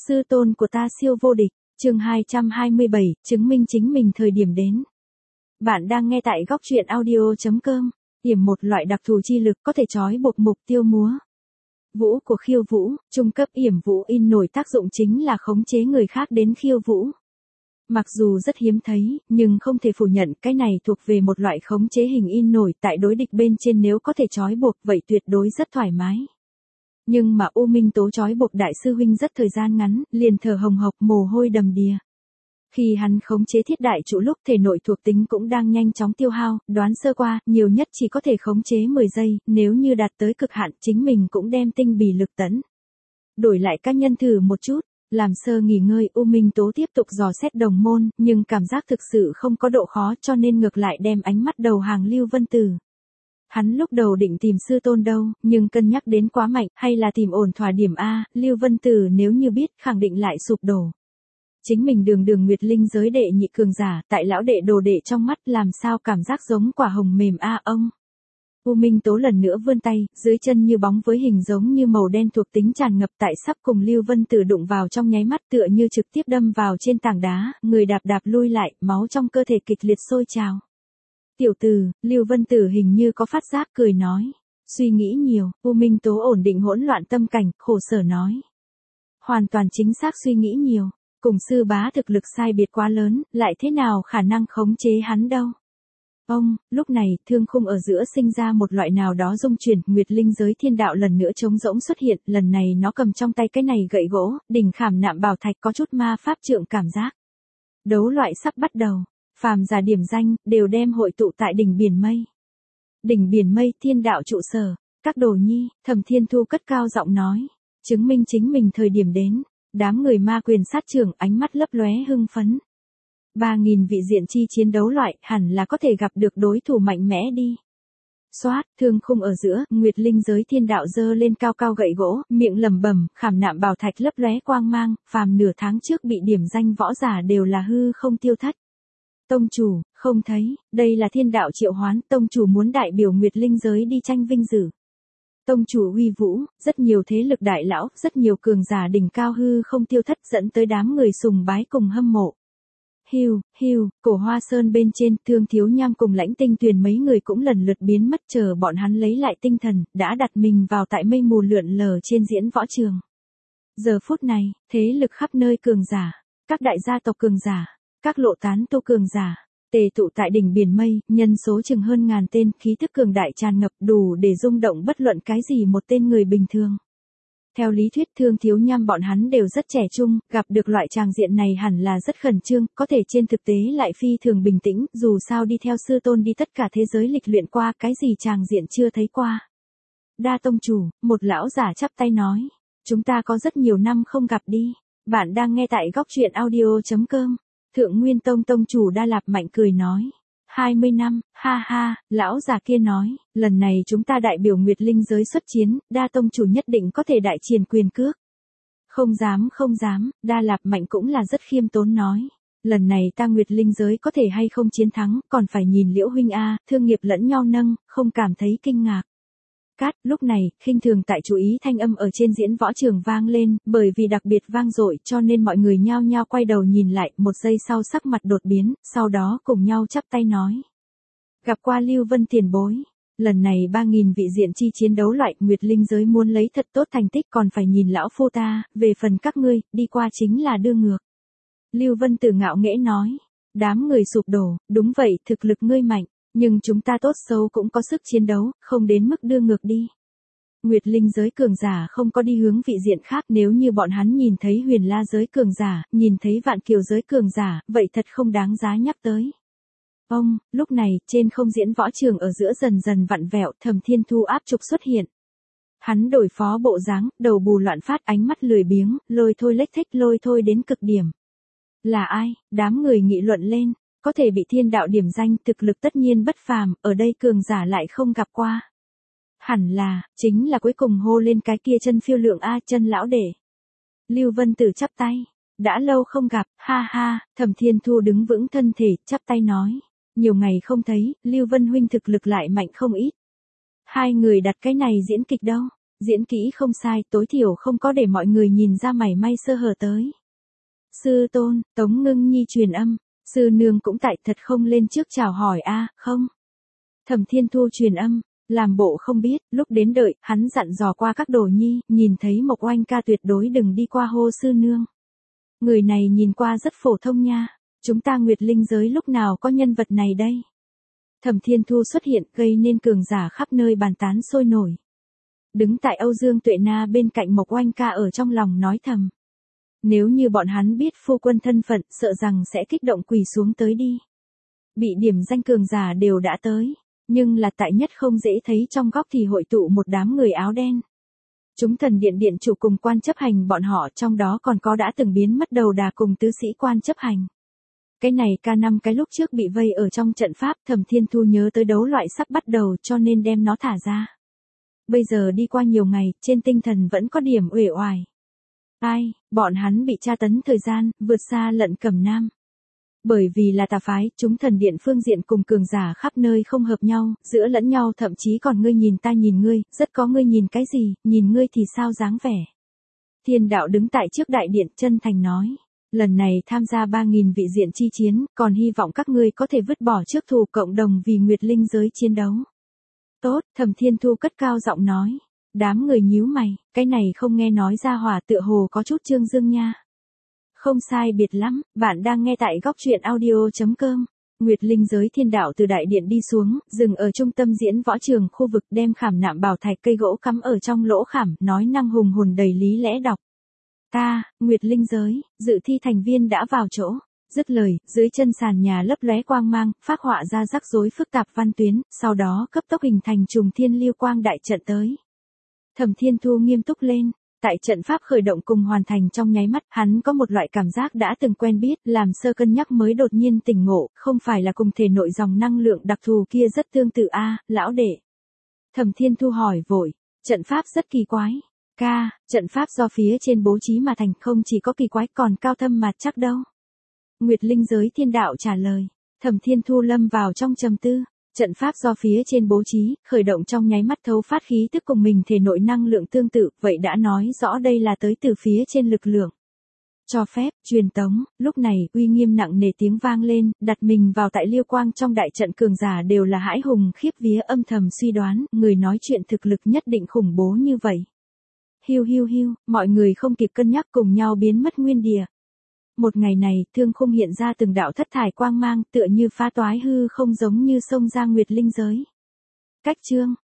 Sư tôn của ta siêu vô địch, chương 227, chứng minh chính mình thời điểm đến. Bạn đang nghe tại góc truyện audio.com, yểm một loại đặc thù chi lực có thể trói buộc mục tiêu múa. Vũ của khiêu vũ, trung cấp yểm vũ in nổi tác dụng chính là khống chế người khác đến khiêu vũ. Mặc dù rất hiếm thấy, nhưng không thể phủ nhận cái này thuộc về một loại khống chế hình in nổi tại đối địch bên trên, nếu có thể trói buộc vậy tuyệt đối rất thoải mái. Nhưng mà U Minh Tố trói buộc đại sư huynh rất thời gian ngắn, liền thở hồng hộc mồ hôi đầm đìa. Khi hắn khống chế thiết đại trụ lúc thể nội thuộc tính cũng đang nhanh chóng tiêu hao, đoán sơ qua, nhiều nhất chỉ có thể khống chế 10 giây, nếu như đạt tới cực hạn chính mình cũng đem tinh bì lực tấn. Đổi lại các nhân thử một chút, làm sơ nghỉ ngơi U Minh Tố tiếp tục dò xét đồng môn, nhưng cảm giác thực sự không có độ khó cho nên ngược lại đem ánh mắt đầu hàng Lưu Vân Tử. Hắn lúc đầu định tìm sư tôn đâu, nhưng cân nhắc đến quá mạnh, hay là tìm ổn thỏa điểm A, Lưu Vân Tử nếu như biết khẳng định lại sụp đổ. Chính mình đường Nguyệt Linh giới đệ nhị cường giả, tại lão đệ đồ đệ trong mắt làm sao cảm giác giống quả hồng mềm A ông. U Minh Tố lần nữa vươn tay, dưới chân như bóng với hình giống như màu đen thuộc tính tràn ngập tại sắp cùng Lưu Vân Tử đụng vào trong nháy mắt tựa như trực tiếp đâm vào trên tảng đá, người đạp đạp lui lại, máu trong cơ thể kịch liệt sôi trào. Tiểu tử, Lưu Vân Tử hình như có phát giác cười nói. Suy nghĩ nhiều, U Minh Tố ổn định hỗn loạn tâm cảnh, khổ sở nói. Hoàn toàn chính xác suy nghĩ nhiều, cùng sư bá thực lực sai biệt quá lớn, lại thế nào khả năng khống chế hắn đâu. Ông, lúc này, thương khung ở giữa sinh ra một loại nào đó rung chuyển, Nguyệt Linh giới thiên đạo lần nữa trống rỗng xuất hiện, lần này nó cầm trong tay cái này gậy gỗ, đỉnh khảm nạm bảo thạch có chút ma pháp trượng cảm giác. Đấu loại sắp bắt đầu. Phàm giả điểm danh, đều đem hội tụ tại đỉnh biển mây. Đỉnh biển mây thiên đạo trụ sở, các đồ nhi, Thẩm Thiên Thu cất cao giọng nói. Chứng minh chính mình thời điểm đến, đám người ma quyền sát trưởng ánh mắt lấp lóe hưng phấn. 3.000 vị diện chi chiến đấu loại hẳn là có thể gặp được đối thủ mạnh mẽ đi. Xoát, thương khung ở giữa, Nguyệt Linh giới thiên đạo giơ lên cao cao gậy gỗ, miệng lẩm bẩm, khảm nạm bảo thạch lấp lóe quang mang, phàm nửa tháng trước bị điểm danh võ giả đều là hư không tiêu thất. Tông chủ, không thấy, đây là thiên đạo triệu hoán, tông chủ muốn đại biểu Nguyệt Linh giới đi tranh vinh dự. Tông chủ uy vũ, rất nhiều thế lực đại lão, rất nhiều cường giả đỉnh cao hư không tiêu thất dẫn tới đám người sùng bái cùng hâm mộ. Hiu, cổ Hoa Sơn bên trên, Thương Thiếu Nham cùng Lãnh Tinh Tuyền mấy người cũng lần lượt biến mất, chờ bọn hắn lấy lại tinh thần, đã đặt mình vào tại mây mù lượn lờ trên diễn võ trường. Giờ phút này, thế lực khắp nơi cường giả, các đại gia tộc cường giả, các lộ tán tu cường giả, tề tụ tại đỉnh biển mây, nhân số chừng hơn ngàn tên, khí thức cường đại tràn ngập đủ để rung động bất luận cái gì một tên người bình thường. Theo lý thuyết Thương Thiếu Nham bọn hắn đều rất trẻ trung, gặp được loại tràng diện này hẳn là rất khẩn trương, có thể trên thực tế lại phi thường bình tĩnh, dù sao đi theo sư tôn đi tất cả thế giới lịch luyện qua, cái gì tràng diện chưa thấy qua. Đa tông chủ, một lão giả chắp tay nói, chúng ta có rất nhiều năm không gặp đi, bạn đang nghe tại góc truyện audio.com. Thượng Nguyên Tông tông chủ Đa Lạp Mạnh cười nói. 20 năm, ha ha, lão già kia nói, lần này chúng ta đại biểu Nguyệt Linh giới xuất chiến, Đa tông chủ nhất định có thể đại triển quyền cước. Không dám, Đa Lạp Mạnh cũng là rất khiêm tốn nói. Lần này ta Nguyệt Linh giới có thể hay không chiến thắng, còn phải nhìn Liễu huynh A, thương nghiệp lẫn nhau nâng, không cảm thấy kinh ngạc. Cát, lúc này, khinh thường tại chú ý thanh âm ở trên diễn võ trường vang lên, bởi vì đặc biệt vang dội cho nên mọi người nhao nhao quay đầu nhìn lại, một giây sau sắc mặt đột biến, sau đó cùng nhau chắp tay nói. Gặp qua Lưu Vân tiền bối, lần này 3.000 vị diện chi chiến đấu loại, Nguyệt Linh giới muốn lấy thật tốt thành tích còn phải nhìn lão phu ta, về phần các ngươi, đi qua chính là đưa ngược. Lưu Vân Tử ngạo nghễ nói, đám người sụp đổ, đúng vậy, thực lực ngươi mạnh. Nhưng chúng ta tốt xấu cũng có sức chiến đấu, không đến mức đưa ngược đi. Nguyệt Linh giới cường giả không có đi hướng vị diện khác, nếu như bọn hắn nhìn thấy Huyền La giới cường giả, nhìn thấy Vạn Kiều giới cường giả, vậy thật không đáng giá nhắc tới. Ông, lúc này, trên không diễn võ trường ở giữa dần dần vặn vẹo, Thẩm Thiên Thu áp trục xuất hiện. Hắn đổi phó bộ dáng, đầu bù loạn phát, ánh mắt lười biếng, lôi thôi lếch thếch lôi thôi đến cực điểm. Là ai? Đám người nghị luận lên. Có thể bị thiên đạo điểm danh, thực lực tất nhiên bất phàm, ở đây cường giả lại không gặp qua. Hẳn là, chính là cuối cùng hô lên cái kia chân phiêu lượng A, chân lão đệ. Lưu Vân Tử chắp tay, đã lâu không gặp, ha ha, Thẩm Thiên Thu đứng vững thân thể, chắp tay nói. Nhiều ngày không thấy, Lưu Vân huynh thực lực lại mạnh không ít. Hai người đặt cái này diễn kịch đâu? diễn kỹ không sai, tối thiểu không có để mọi người nhìn ra mảy may sơ hở tới. Sư tôn, Tống Ngưng Nhi truyền âm, sư nương cũng tại, thật không lên trước chào hỏi a, không. Thẩm Thiên Thu truyền âm, làm bộ không biết, lúc đến đợi, hắn dặn dò qua các đồ nhi, nhìn thấy Mộc Oanh ca tuyệt đối đừng đi qua hô sư nương. Người này nhìn qua rất phổ thông nha, chúng ta Nguyệt Linh giới lúc nào có nhân vật này đây. Thẩm Thiên Thu xuất hiện gây nên cường giả khắp nơi bàn tán sôi nổi. Đứng tại Âu Dương Tuệ Na bên cạnh Mộc Oanh ca ở trong lòng nói thầm. Nếu như bọn hắn biết phu quân thân phận, sợ rằng sẽ kích động quỳ xuống tới đi. Bị điểm danh cường giả đều đã tới, nhưng là tại nhất không dễ thấy trong góc thì hội tụ một đám người áo đen. Chúng thần điện điện chủ cùng quan chấp hành bọn họ, trong đó còn có đã từng biến mất đầu đà cùng tứ sĩ quan chấp hành. Cái này K5 cái lúc trước bị vây ở trong trận pháp, Thẩm Thiên Thu nhớ tới đấu loại sắp bắt đầu cho nên đem nó thả ra. Bây giờ đi qua nhiều ngày, trên tinh thần vẫn có điểm uể oải. Ai, bọn hắn bị tra tấn thời gian, vượt xa Lận Cẩm Nam. Bởi vì là tà phái, chúng thần điện phương diện cùng cường giả khắp nơi không hợp nhau, giữa lẫn nhau thậm chí còn ngươi nhìn ta nhìn ngươi, rất có ngươi nhìn cái gì, nhìn ngươi thì sao dáng vẻ. Thiên đạo đứng tại trước đại điện chân thành nói, lần này tham gia 3.000 vị diện chi chiến, còn hy vọng các ngươi có thể vứt bỏ trước thù cộng đồng vì Nguyệt Linh giới chiến đấu. Tốt, Thẩm Thiên Thu cất cao giọng nói. Đám người nhíu mày, cái này không nghe nói ra hỏa tựa hồ có chút trương dương nha. Không sai biệt lắm, bạn đang nghe tại góc truyện audio.com. Nguyệt Linh giới thiên đạo từ đại điện đi xuống, dừng ở trung tâm diễn võ trường khu vực, đem khảm nạm bảo thạch cây gỗ cắm ở trong lỗ khảm, nói năng hùng hồn đầy lý lẽ đọc. Ta, Nguyệt Linh giới, dự thi thành viên đã vào chỗ. Dứt lời, dưới chân sàn nhà lấp lóe quang mang, phác họa ra rắc rối phức tạp văn tuyến, sau đó cấp tốc hình thành trùng thiên lưu quang đại trận tới. Thẩm Thiên Thu nghiêm túc lên, tại trận pháp khởi động cùng hoàn thành trong nháy mắt, hắn có một loại cảm giác đã từng quen biết, làm sơ cân nhắc mới đột nhiên tỉnh ngộ, không phải là cùng thể nội dòng năng lượng đặc thù kia rất tương tự a, lão đệ. Thẩm Thiên Thu hỏi vội, trận pháp rất kỳ quái. Ca, trận pháp do phía trên bố trí mà thành, không chỉ có kỳ quái còn cao thâm mà chắc đâu. Nguyệt Linh giới thiên đạo trả lời. Thẩm Thiên Thu lâm vào trong trầm tư. Trận pháp do phía trên bố trí, khởi động trong nháy mắt thấu phát khí tức cùng mình thể nội năng lượng tương tự, vậy đã nói rõ đây là tới từ phía trên lực lượng. Cho phép, truyền tống, lúc này, uy nghiêm nặng nề tiếng vang lên, đặt mình vào tại liêu quang trong đại trận cường giả đều là hãi hùng khiếp vía, âm thầm suy đoán, người nói chuyện thực lực nhất định khủng bố như vậy. Hiu hiu hiu, mọi người không kịp cân nhắc cùng nhau biến mất nguyên địa. Một ngày này, thương khung hiện ra từng đạo thất thải quang mang, tựa như phá toái hư không, giống như sông ra Nguyệt Linh giới. Cách chương,